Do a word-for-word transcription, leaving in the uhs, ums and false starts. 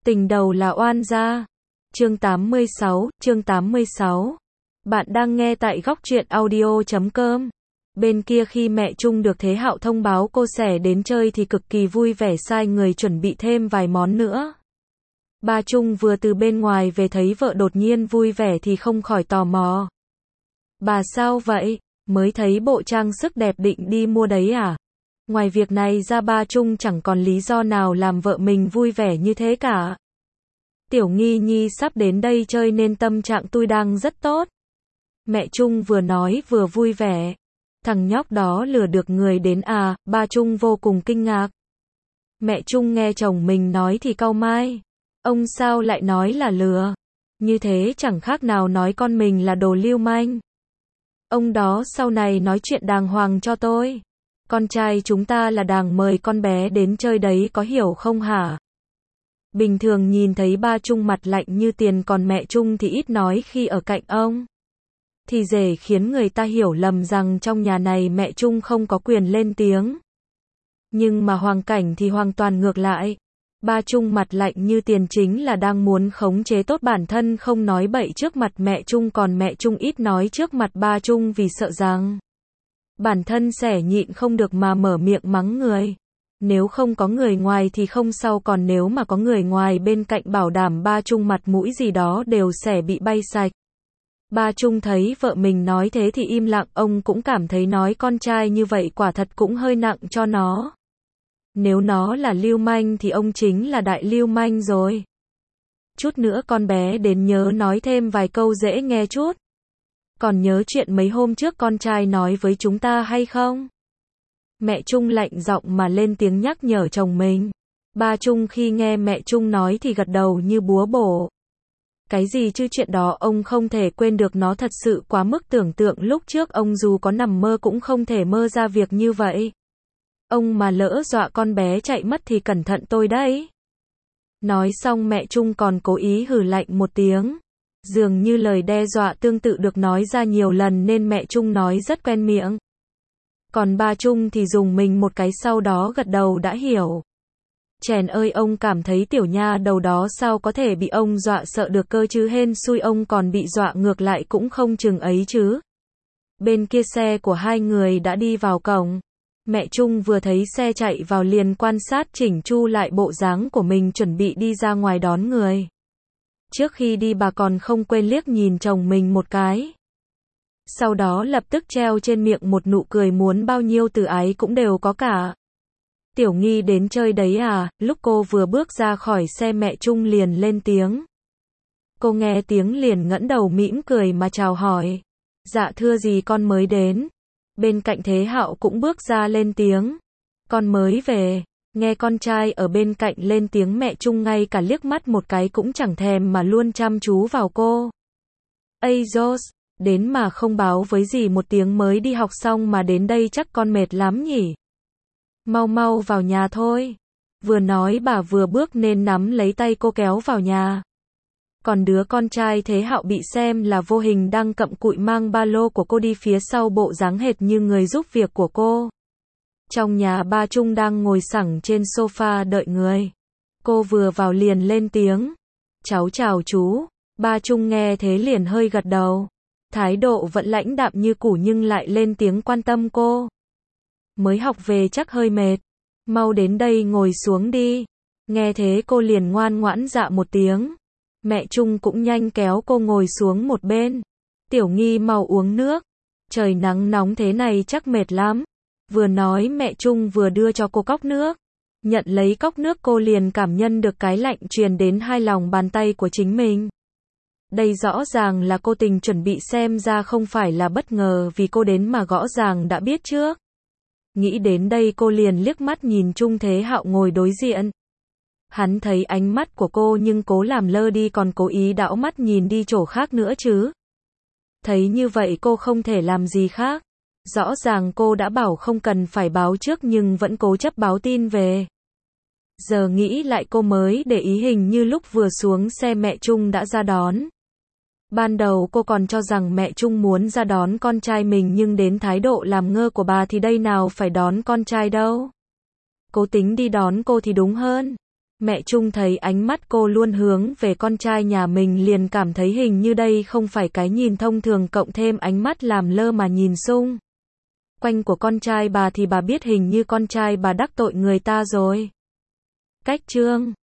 Tình đầu là oan gia. Chương tám mươi sáu, chương tám mươi sáu. Bạn đang nghe tại góc truyện audio chấm com. Bên kia khi mẹ Trung được Thế Hạo thông báo cô sẽ đến chơi thì cực kỳ vui vẻ sai người chuẩn bị thêm vài món nữa. Ba Trung vừa từ bên ngoài về thấy vợ đột nhiên vui vẻ thì không khỏi tò mò. Bà sao vậy? Mới thấy bộ trang sức đẹp định đi mua đấy à? Ngoài việc này ra ba Trung chẳng còn lý do nào làm vợ mình vui vẻ như thế cả. Tiểu Nghi Nhi sắp đến đây chơi nên tâm trạng tôi đang rất tốt. Mẹ Trung vừa nói vừa vui vẻ. Thằng nhóc đó lừa được người đến à? Ba Trung vô cùng kinh ngạc. Mẹ Trung nghe chồng mình nói thì cau mai. Ông sao lại nói là lừa? Như thế chẳng khác nào nói con mình là đồ lưu manh. Ông đó sau này nói chuyện đàng hoàng cho tôi. Con trai chúng ta là đang mời con bé đến chơi đấy có hiểu không hả? Bình thường nhìn thấy ba Trung mặt lạnh như tiền còn mẹ Trung thì ít nói khi ở cạnh ông. Thì dễ khiến người ta hiểu lầm rằng trong nhà này mẹ Trung không có quyền lên tiếng. Nhưng mà Hoàng Cảnh thì hoàn toàn ngược lại. Ba Trung mặt lạnh như tiền chính là đang muốn khống chế tốt bản thân không nói bậy trước mặt mẹ Trung còn mẹ Trung ít nói trước mặt ba Trung vì sợ rằng bản thân sẽ nhịn không được mà mở miệng mắng người. Nếu không có người ngoài thì không sao còn nếu mà có người ngoài bên cạnh bảo đảm ba Trung mặt mũi gì đó đều sẽ bị bay sạch. Ba Trung thấy vợ mình nói thế thì im lặng ông cũng cảm thấy nói con trai như vậy quả thật cũng hơi nặng cho nó. Nếu nó là lưu manh thì ông chính là đại lưu manh rồi. Chút nữa con bé đến nhớ nói thêm vài câu dễ nghe chút. Còn nhớ chuyện mấy hôm trước con trai nói với chúng ta hay không? Mẹ Trung lạnh giọng mà lên tiếng nhắc nhở chồng mình. Ba Trung khi nghe mẹ Trung nói thì gật đầu như búa bổ. Cái gì chứ chuyện đó ông không thể quên được nó thật sự quá mức tưởng tượng lúc trước ông dù có nằm mơ cũng không thể mơ ra việc như vậy. Ông mà lỡ dọa con bé chạy mất thì cẩn thận tôi đấy. Nói xong mẹ Trung còn cố ý hừ lạnh một tiếng. Dường như lời đe dọa tương tự được nói ra nhiều lần nên mẹ Trung nói rất quen miệng. Còn ba Trung thì dùng mình một cái sau đó gật đầu đã hiểu. Chèn ơi ông cảm thấy tiểu nha đầu đó sao có thể bị ông dọa sợ được cơ chứ hên xui ông còn bị dọa ngược lại cũng không chừng ấy chứ. Bên kia xe của hai người đã đi vào cổng. Mẹ Trung vừa thấy xe chạy vào liền quan sát chỉnh chu lại bộ dáng của mình chuẩn bị đi ra ngoài đón người. Trước khi đi bà còn không quên liếc nhìn chồng mình một cái. Sau đó lập tức treo trên miệng một nụ cười muốn bao nhiêu từ ái cũng đều có cả. Tiểu Nghi đến chơi đấy à? Lúc cô vừa bước ra khỏi xe mẹ Trung liền lên tiếng. Cô nghe tiếng liền ngẩng đầu mỉm cười mà chào hỏi. Dạ thưa gì con mới đến. Bên cạnh Thế Hạo cũng bước ra lên tiếng. Con mới về. Nghe con trai ở bên cạnh lên tiếng mẹ Trung ngay cả liếc mắt một cái cũng chẳng thèm mà luôn chăm chú vào cô. Ây Dốt, đến mà không báo với dì một tiếng mới đi học xong mà đến đây chắc con mệt lắm nhỉ. Mau mau vào nhà thôi. Vừa nói bà vừa bước nên nắm lấy tay cô kéo vào nhà. Còn đứa con trai Thế Hạo bị xem là vô hình đang cặm cụi mang ba lô của cô đi phía sau bộ dáng hệt như người giúp việc của cô. Trong nhà ba Trung đang ngồi xẳng trên sofa đợi người. Cô vừa vào liền lên tiếng. Cháu chào chú. Ba Trung nghe thế liền hơi gật đầu. Thái độ vẫn lãnh đạm như cũ nhưng lại lên tiếng quan tâm cô. Mới học về chắc hơi mệt. Mau đến đây ngồi xuống đi. Nghe thế cô liền ngoan ngoãn dạ một tiếng. Mẹ Trung cũng nhanh kéo cô ngồi xuống một bên. Tiểu Nghi mau uống nước. Trời nắng nóng thế này chắc mệt lắm. Vừa nói mẹ Trung vừa đưa cho cô cốc nước. Nhận lấy cốc nước cô liền cảm nhận được cái lạnh truyền đến hai lòng bàn tay của chính mình. Đây rõ ràng là cô tình chuẩn bị xem ra không phải là bất ngờ vì cô đến mà rõ ràng đã biết trước. Nghĩ đến đây cô liền liếc mắt nhìn Trung Thế Hạo ngồi đối diện. Hắn thấy ánh mắt của cô nhưng cố làm lơ đi còn cố ý đảo mắt nhìn đi chỗ khác nữa chứ. Thấy như vậy cô không thể làm gì khác. Rõ ràng cô đã bảo không cần phải báo trước nhưng vẫn cố chấp báo tin về. Giờ nghĩ lại cô mới để ý hình như lúc vừa xuống xe mẹ Trung đã ra đón. Ban đầu cô còn cho rằng mẹ Trung muốn ra đón con trai mình nhưng đến thái độ làm ngơ của bà thì đây nào phải đón con trai đâu. Cố tính đi đón cô thì đúng hơn. Mẹ Trung thấy ánh mắt cô luôn hướng về con trai nhà mình liền cảm thấy hình như đây không phải cái nhìn thông thường cộng thêm ánh mắt làm lơ mà nhìn xung quanh của con trai bà thì bà biết hình như con trai bà đắc tội người ta rồi. Cách chương